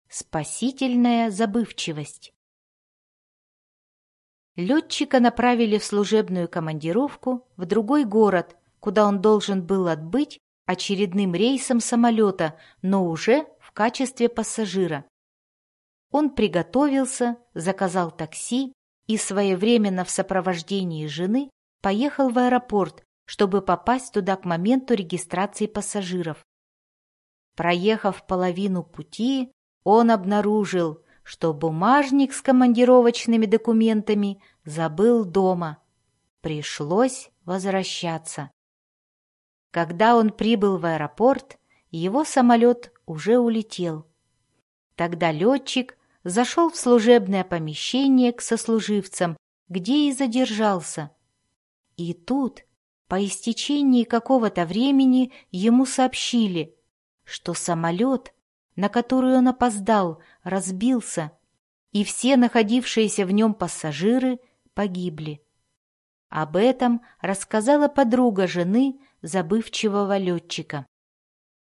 Спасительная забывчивость. Летчика направили в служебную командировку в другой город, куда он должен был отбыть очередным рейсом самолета, но уже в качестве пассажира. Он приготовился, заказал такси и своевременно в сопровождении жены поехал в аэропорт, чтобы попасть туда к моменту регистрации пассажиров. Проехав половину пути, он обнаружил, что бумажник с командировочными документами забыл дома. Пришлось возвращаться. Когда он прибыл в аэропорт, его самолет уже улетел. Тогда летчик зашел в служебное помещение к сослуживцам, где и задержался. И тут, по истечении какого-то времени, ему сообщили, что самолет, на который он опоздал, разбился, и все находившиеся в нем пассажиры погибли. Об этом рассказала подруга жены забывчивого летчика.